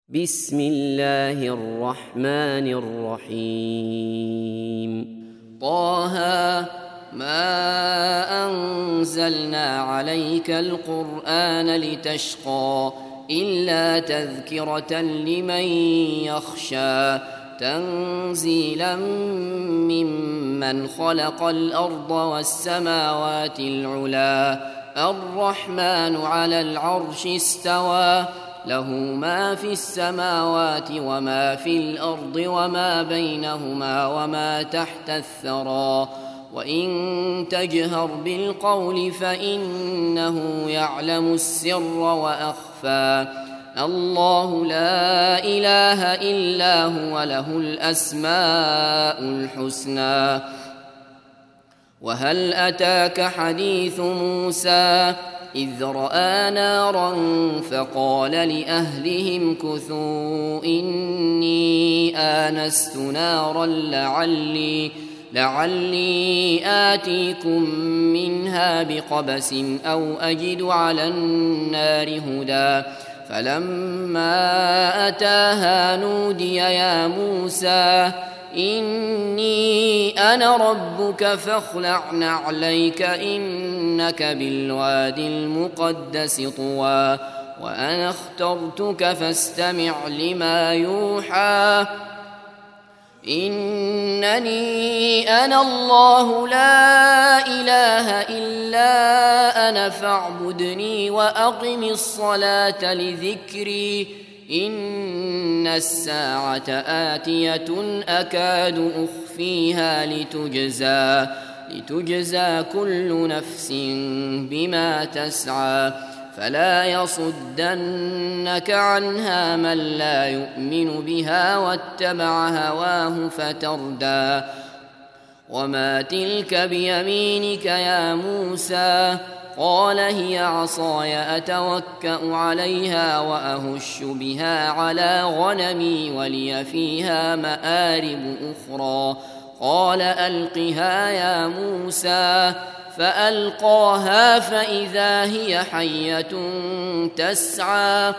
بسم الله الرحمن الرحيم طه ما أنزلنا عليك القرآن لتشقى إلا تذكرة لمن يخشى تنزيلا ممن خلق الأرض والسماوات العلا الرحمن على العرش استوى له ما في السماوات وما في الأرض وما بينهما وما تحت الثرى وإن تجهر بالقول فإنه يعلم السر وأخفى الله لا إله إلا هو له الأسماء الحسنى وهل أتاك حديث موسى إذ رأى نارا فقال لأهلهم كثوا إني آنست نارا لعلي آتيكم منها بقبس أو أجد على النار هدى فلما أتاها نودي يا موسى إني أنا ربك فاخلع نعليك إنك بالوادي المقدس طوى وأنا اخترتك فاستمع لما يوحى إنني أنا الله لا إله إلا أنا فاعبدني وأقم الصلاة لذكري إن الساعة آتية أكاد أخفيها لتجزى كل نفس بما تسعى فلا يصدنك عنها من لا يؤمن بها واتبع هواه فتردى وما تلك بيمينك يا موسى قال هي عصاي أتوكأ عليها وأهش بها على غنمي ولي فيها مآرب أخرى قال ألقها يا موسى فألقاها فإذا هي حية تسعى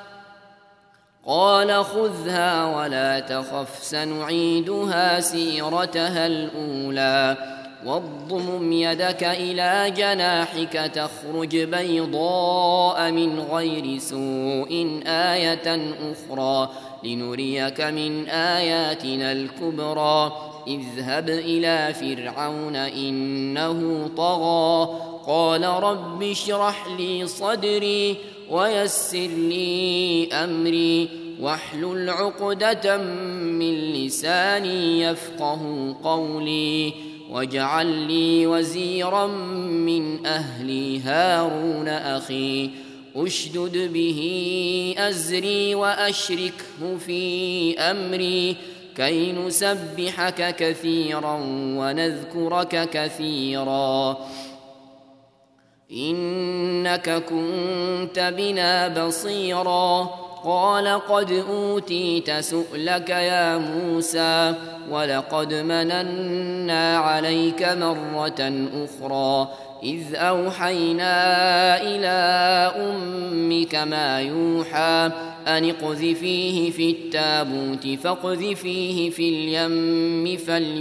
قال خذها ولا تخف سنعيدها سيرتها الأولى واضمم يدك إلى جناحك تخرج بيضاء من غير سوء آية أخرى لنريك من آياتنا الكبرى اذهب إلى فرعون إنه طغى قال رب اشرح لي صدري ويسر لي أمري واحلل عقدة من لساني يفقه قولي واجعل لي وزيرا من أهلي هارون أخي أشدد به أزري وأشركه في أمري كي نسبحك كثيرا ونذكرك كثيرا إنك كنت بنا بصيرا قال قد أوتيت سؤلك يا موسى ولقد مننا عليك مرة أخرى إذ أوحينا إلى أمك ما يوحى أن اقذفيه في التابوت فاقذفيه في اليم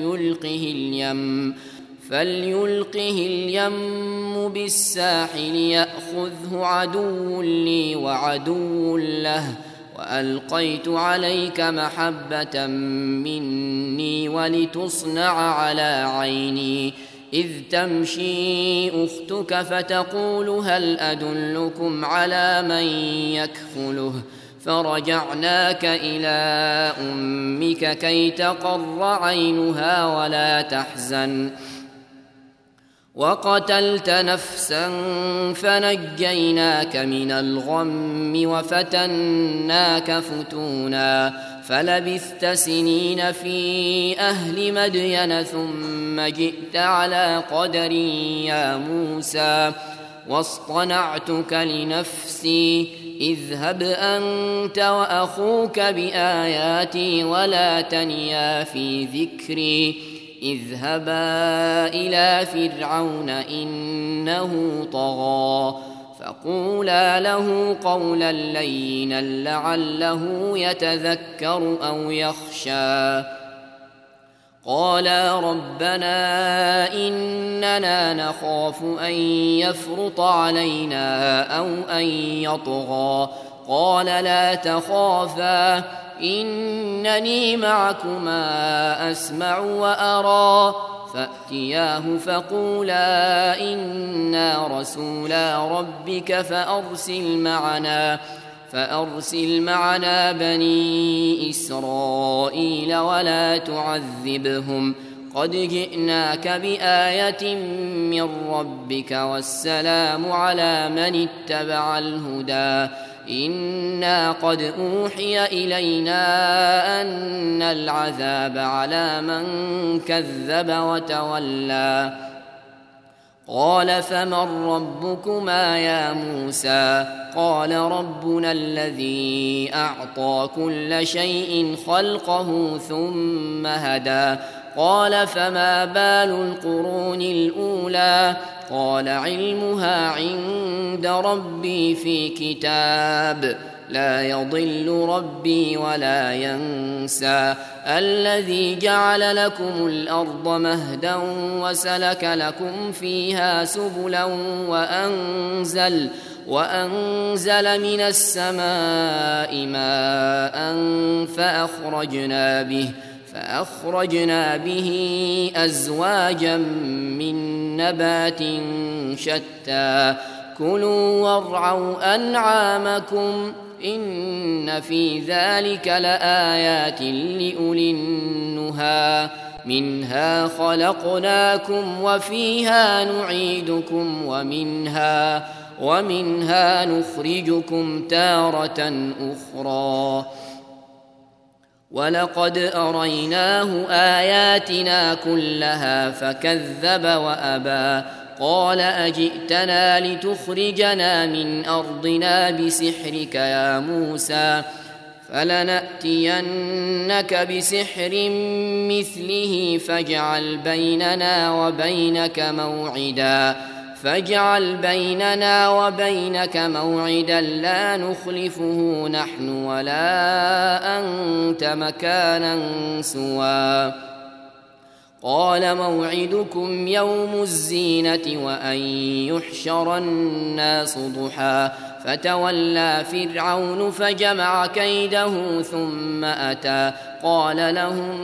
فليلقه اليم بالساحل يأخذه عدو لي وعدو له وألقيت عليك محبة مني ولتصنع على عيني إذ تمشي أختك فتقول هل أدلكم على من يكفله فرجعناك إلى أمك كي تقر عينها ولا تحزن وقتلت نفسا فنجيناك من الغم وفتناك فتونا فلبثت سنين في أهل مدين ثم جئت على قدر يا موسى واصطنعتك لنفسي اذهب أنت وأخوك بآياتي ولا تنيا في ذكري اذهبا إلى فرعون إنه طغى فقولا له قولا لينا لعله يتذكر أو يخشى. قالا ربنا إننا نخاف أن يفرط علينا أو أن يطغى. قال لا تخافا إنني معكما أسمع وأرى. فأتياه فقولا إنا رسولا ربك فأرسل معنا بني إسرائيل ولا تعذبهم قد جئناك بآية من ربك والسلام على من اتبع الهدى. إنا قد أوحي إلينا أن العذاب على من كذب وتولى. قال فمن ربكما يا موسى؟ قال ربنا الذي أعطى كل شيء خلقه ثم هدى. قال فما بال القرون الأولى؟ قال علمها عند ربي في كتاب لا يضل ربي ولا ينسى. الذي جعل لكم الأرض مهدا وسلك لكم فيها سبلا وأنزل من السماء ماء فأخرجنا به أزواجا من نبات شتى. كلوا وارعوا أنعامكم إن في ذلك لآيات لأولي النهى. منها خلقناكم وفيها نعيدكم ومنها نخرجكم تارة أخرى. ولقد أريناه آياتنا كلها فكذب وأبى. قال أجئتنا لتخرجنا من أرضنا بسحرك يا موسى؟ فلنأتينك بسحر مثله فاجعل بيننا وبينك موعدا لا نخلفه نحن ولا أنت مكانا سوى. قال موعدكم يوم الزينة وأن يحشر الناس ضحى. فتولى فرعون فجمع كيده ثم أتى. قال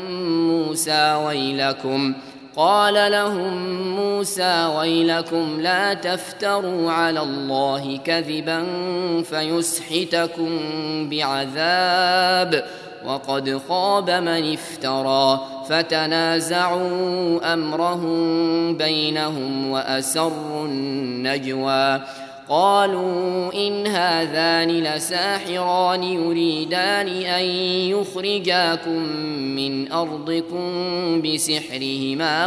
لهم موسى ويلكم لا تفتروا على الله كذبا فيسحتكم بعذاب وقد خاب من افترى. فتنازعوا أمرهم بينهم وأسروا النجوى. قالوا إن هذان لساحران يريدان أن يخرجاكم من أرضكم بسحرهما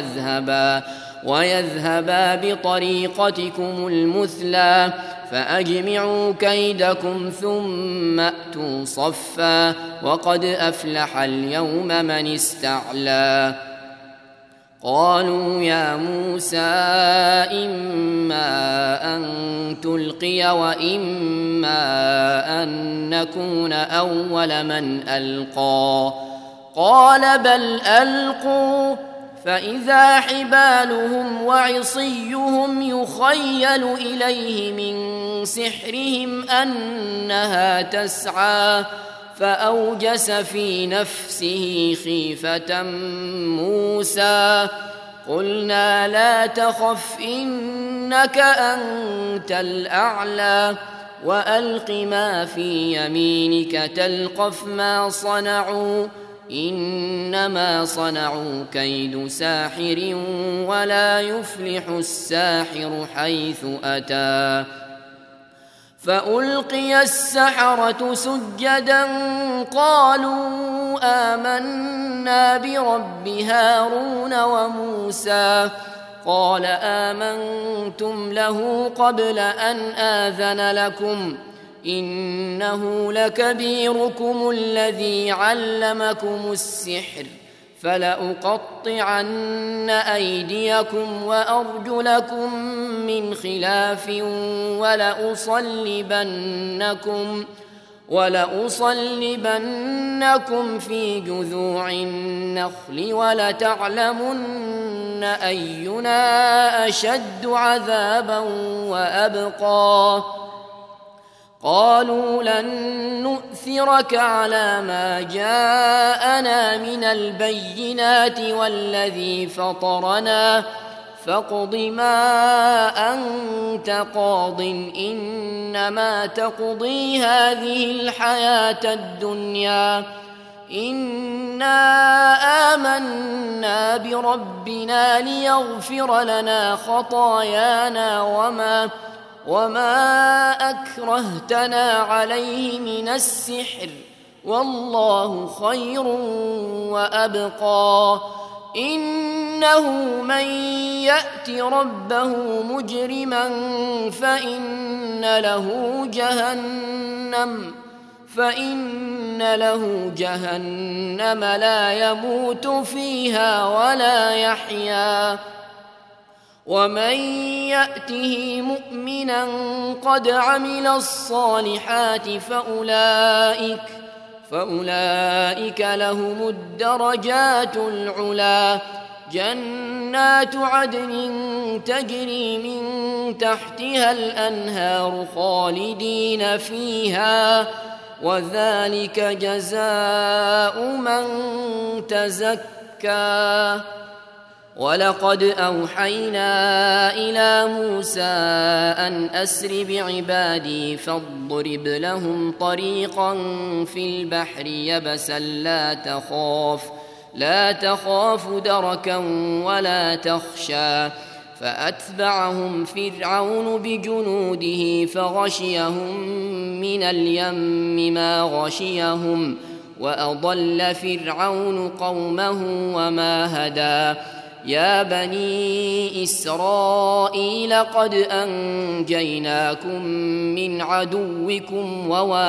ويذهبا بطريقتكم المثلى. فأجمعوا كيدكم ثم أتوا صفا وقد أفلح اليوم من استعلى. قالوا يا موسى إما أن تلقي وإما أن نكون أول من ألقى. قال بل ألقوا. فإذا حبالهم وعصيهم يخيل إليه من سحرهم أنها تسعى. فأوجس في نفسه خيفة موسى. قلنا لا تخف إنك أنت الأعلى وألق ما في يمينك تلقف ما صنعوا إنما صنعوا كيد ساحر ولا يفلح الساحر حيث أتى. فألقي السحرة سجدا قالوا آمنا برب هارون وموسى. قال آمنتم له قبل أن آذن لكم إنه لكبيركم الذي علمكم السحر فلأقطعن أيديكم وأرجلكم من خلاف ولأصلبنكم في جذوع النخل ولتعلمن أينا أشد عذابا وأبقى قالوا لن نؤثرك على ما جاءنا من البينات والذي فطرنا فاقض ما أنت قاض إنما تقضي هذه الحياة الدنيا إنا آمنا بربنا ليغفر لنا خطايانا وما أكرهتنا عليه من السحر والله خير وأبقى إنه من يأت ربه مجرما فإن له جهنم لا يموت فيها ولا يحيا ومن يأته مؤمنا قد عمل الصالحات فأولئك لهم الدرجات العلا جنات عدن تجري من تحتها الأنهار خالدين فيها وذلك جزاء من تزكى ولقد أوحينا إلى موسى أن أسر بعبادي فاضرب لهم طريقا في البحر يبسا لا تخاف دركا ولا تخشى فأتبعهم فرعون بجنوده فغشيهم من اليم ما غشيهم وأضل فرعون قومه وما هدى يا بني إسرائيل قد أنجيناكم من عدوكم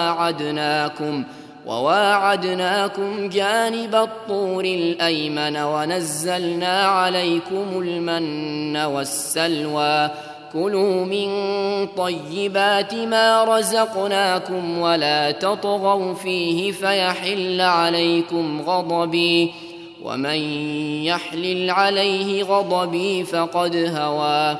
وواعدناكم جانب الطور الأيمن ونزلنا عليكم المن والسلوى كلوا من طيبات ما رزقناكم ولا تطغوا فيه فيحل عليكم غضبي ومن يحلل عليه غضبي فقد هوى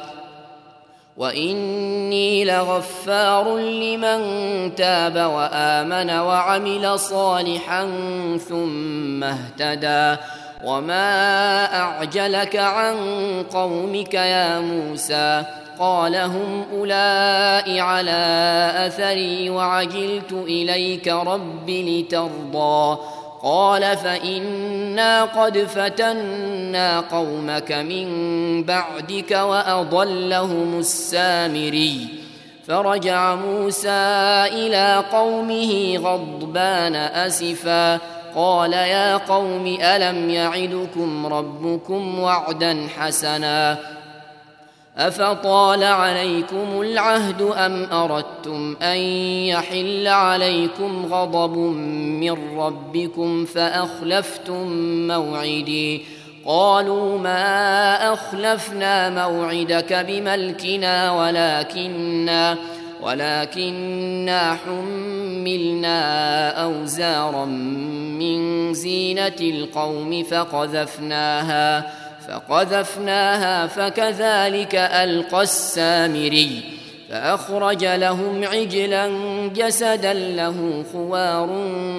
وإني لغفار لمن تاب وآمن وعمل صالحا ثم اهتدى وما أعجلك عن قومك يا موسى قال هم أولئك على أثري وعجلت إليك رب لترضى قال فإنا قد فتنا قومك من بعدك وأضلهم السامري فرجع موسى إلى قومه غضبان أسفا قال يا قوم ألم يعدكم ربكم وعدا حسنا أفطال عليكم العهد أم أردتم أن يحل عليكم غضب من ربكم فأخلفتم موعدي قالوا ما أخلفنا موعدك بملكنا ولكننا حملنا أوزارا من زينة القوم فقذفناها فكذلك ألقى السامري فأخرج لهم عجلا جسدا له خوار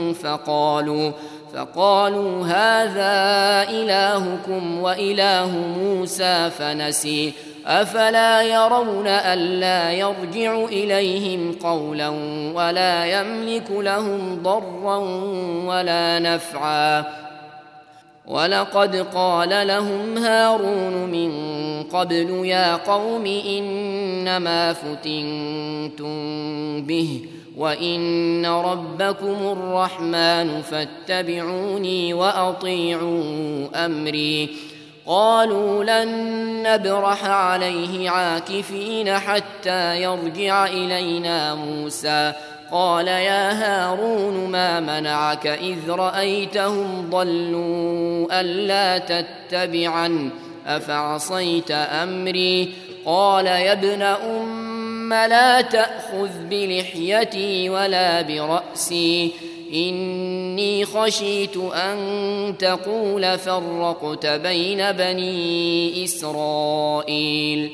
فقالوا هذا إلهكم وإله موسى فنسي أفلا يرون ألا يرجع إليهم قولا ولا يملك لهم ضرا ولا نفعا ولقد قال لهم هارون من قبل يا قوم إنما فتنتم به وإن ربكم الرحمن فاتبعوني وأطيعوا أمري قالوا لن نبرح عليه عاكفين حتى يرجع إلينا موسى قال يا هارون ما منعك إذ رأيتهم ضلوا ألا تتبعن أفعصيت أمري قال يا ابن أم لا تأخذ بلحيتي ولا برأسي إني خشيت أن تقول فرقت بين بني إسرائيل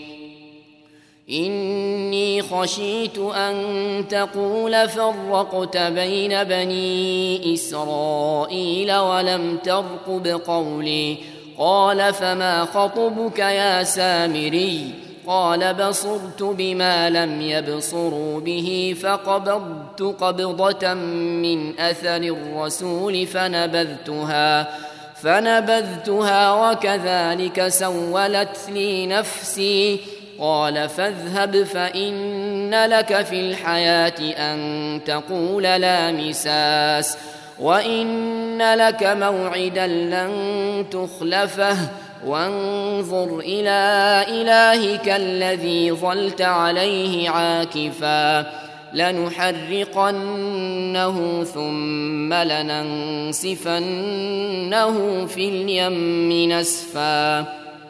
إني خشيت أن تقول فرقت بين بني إسرائيل ولم ترقب قولي قال فما خطبك يا سامري قال بصرت بما لم يبصروا به فقبضت قبضة من أثر الرسول فنبذتها وكذلك سولت لي نفسي قال فاذهب فإن لك في الحياة أن تقول لا مساس وإن لك موعدا لن تخلفه وانظر إلى إلهك الذي ظلت عليه عاكفا لنحرقنه ثم لننسفنه في اليم نسفا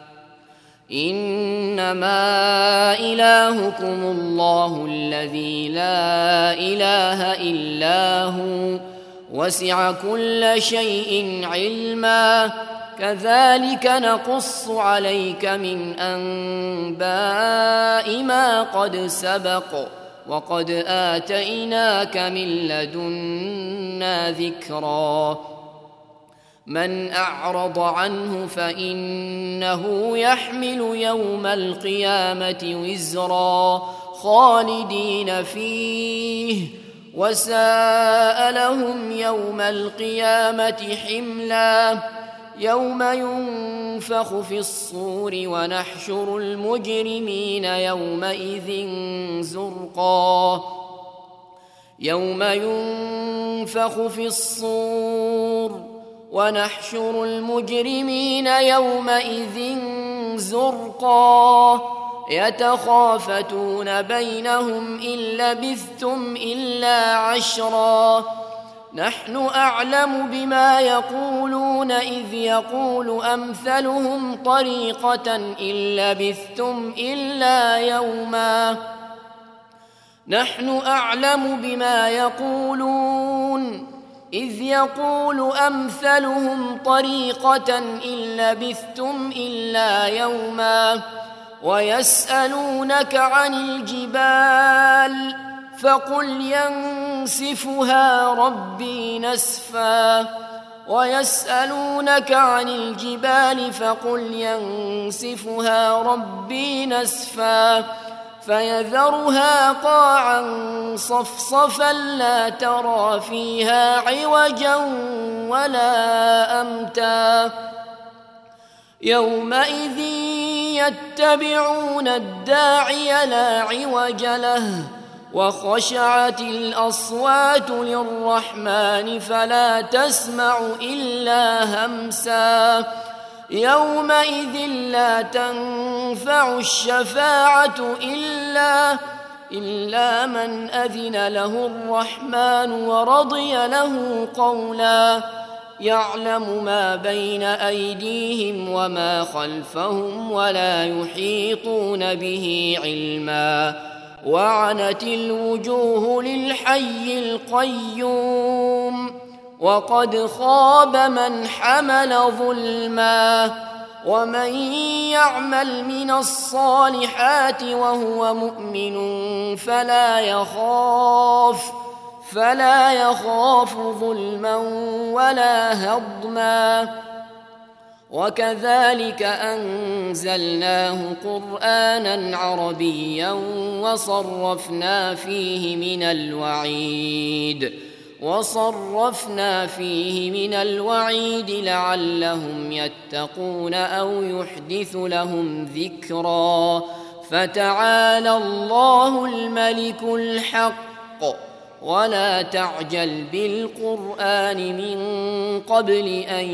إنما إلهكم الله الذي لا إله إلا هو وسع كل شيء علما كذلك نقص عليك من أنباء ما قد سبق وقد آتيناك من لدنا ذكرا من أعرض عنه فإنه يحمل يوم القيامة وزرا خالدين فيه وساء لهم يوم القيامة حملا يوم ينفخ في الصور ونحشر المجرمين يومئذ زرقا يوم ينفخ في الصور ونحشر المجرمين يومئذ زرقا يتخافتون بينهم إن لبثتم إلا عشرا نحن أعلم بما يقولون إذ يقول أمثلهم طريقة إن لبثتم إلا يوما نحن أعلم بما يقولون إذ يقول أمثلهم طريقة إن لبثتم إلا يوما ويسألونك عن الجبال فقل ينسفها ربي نسفا ويسألونك عن الجبال فقل ينسفها ربي نسفا فيذرها قاعا صفصفا لا ترى فيها عوجا ولا أمتا يومئذ يتبعون الداعي لا عوج له وخشعت الأصوات للرحمن فلا تسمع إلا همسا يومئذ لا تنفع الشفاعة إلا من أذن له الرحمن ورضي له قولا يعلم ما بين أيديهم وما خلفهم ولا يحيطون به علما وعنت الوجوه للحي القيوم وقد خاب من حمل ظلما ومن يعمل من الصالحات وهو مؤمن فلا يخاف ظلما ولا هضما وكذلك أنزلناه قرآنا عربيا وصرفنا فيه من الوعيد لعلهم يتقون أو يحدث لهم ذكرا فتعالى الله الملك الحق ولا تعجل بالقرآن من قبل أن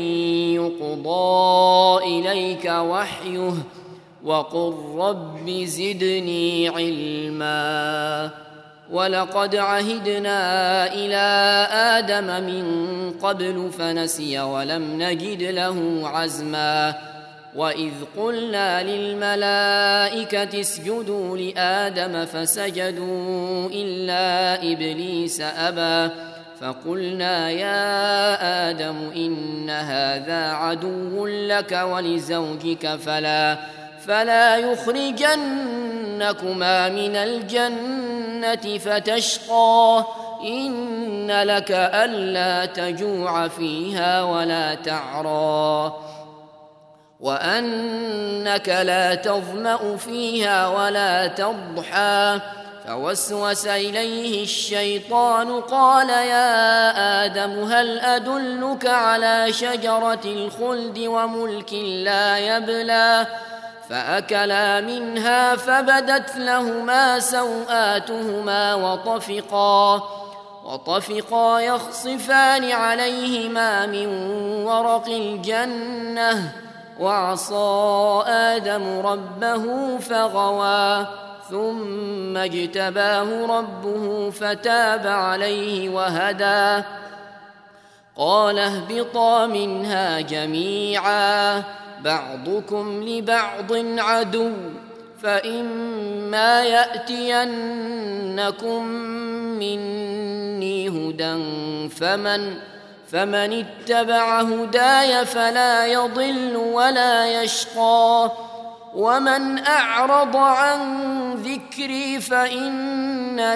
يقضى إليك وحيه وقل رب زدني علما ولقد عهدنا إلى آدم من قبل فنسي ولم نجد له عزما وإذ قلنا للملائكة اسجدوا لآدم فسجدوا إلا إبليس أبى فقلنا يا آدم إن هذا عدو لك ولزوجك فلا يخرجنكما من الجنة فتشقى إن لك ألا تجوع فيها ولا تعرى وأنك لا تظمأ فيها ولا تضحى فوسوس إليه الشيطان قال يا آدم هل أدلك على شجرة الخلد وملك لا يبلى فأكلا منها فبدت لهما سوآتهما وطفقا يخصفان عليهما من ورق الجنة وعصى آدم ربه فغوى ثم اجتباه ربه فتاب عليه وهدى قال اهبطا منها جميعا بعضكم لبعض عدو فإما يأتينكم مني هدى فمن اتبع هداي فلا يضل ولا يشقى ومن أعرض عن ذكري فإن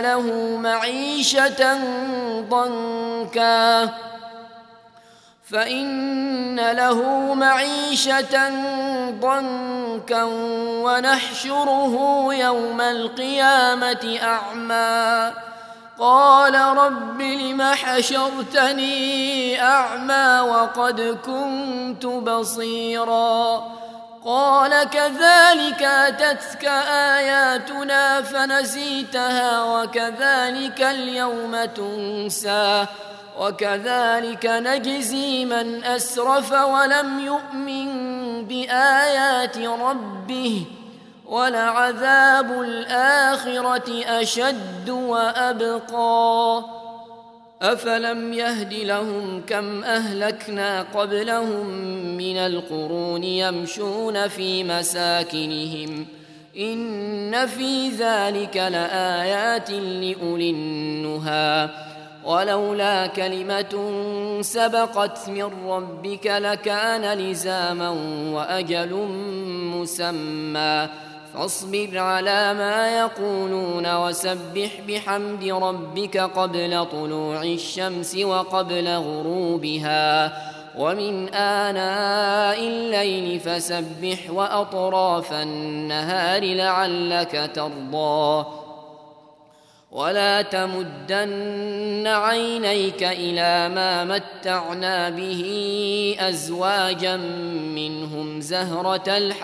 له معيشة ضنكا ونحشره يوم القيامة أعمى قال رب لم حشرتني أعمى وقد كنت بصيرا قال كذلك أتتك آياتنا فنسيتها وكذلك اليوم تنسى وكذلك نجزي من أسرف ولم يؤمن بآيات ربه ولعذاب الآخرة أشد وأبقى أفلم يهد لهم كم أهلكنا قبلهم من القرون يمشون في مساكنهم إن في ذلك لآيات لأولي النهى ولولا كلمة سبقت من ربك لكان لزاما وأجل مسمى فاصبر على ما يقولون وسبح بحمد ربك قبل طلوع الشمس وقبل غروبها ومن آناء الليل فسبح وأطراف النهار لعلك ترضى ولا تمدن عينيك إلى ما متعنا به أزواجا منهم زهرة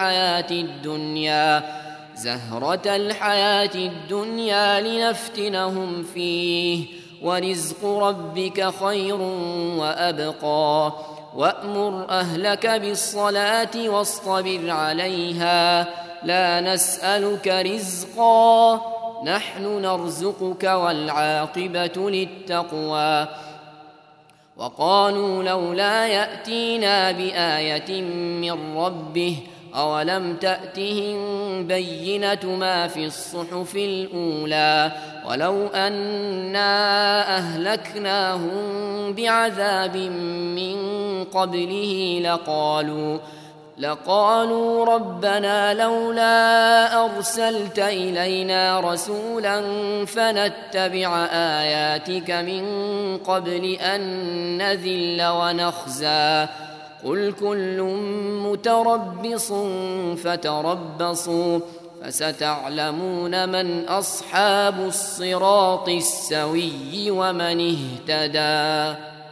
الحياة الدنيا لنفتنهم فيه ورزق ربك خير وأبقى وأمر أهلك بالصلاة واصطبر عليها لا نسألك رزقا نحن نرزقك والعاقبة للتقوى وقالوا لولا يأتينا بآية من ربه أولم تأتهم بينة ما في الصحف الأولى ولو أنا أهلكناهم بعذاب من قبله لقالوا ربنا لولا أرسلت إلينا رسولا فنتبع آياتك من قبل أن نذل ونخزى قل كل متربص فتربصوا فستعلمون من أصحاب الصراط السوي ومن اهتدى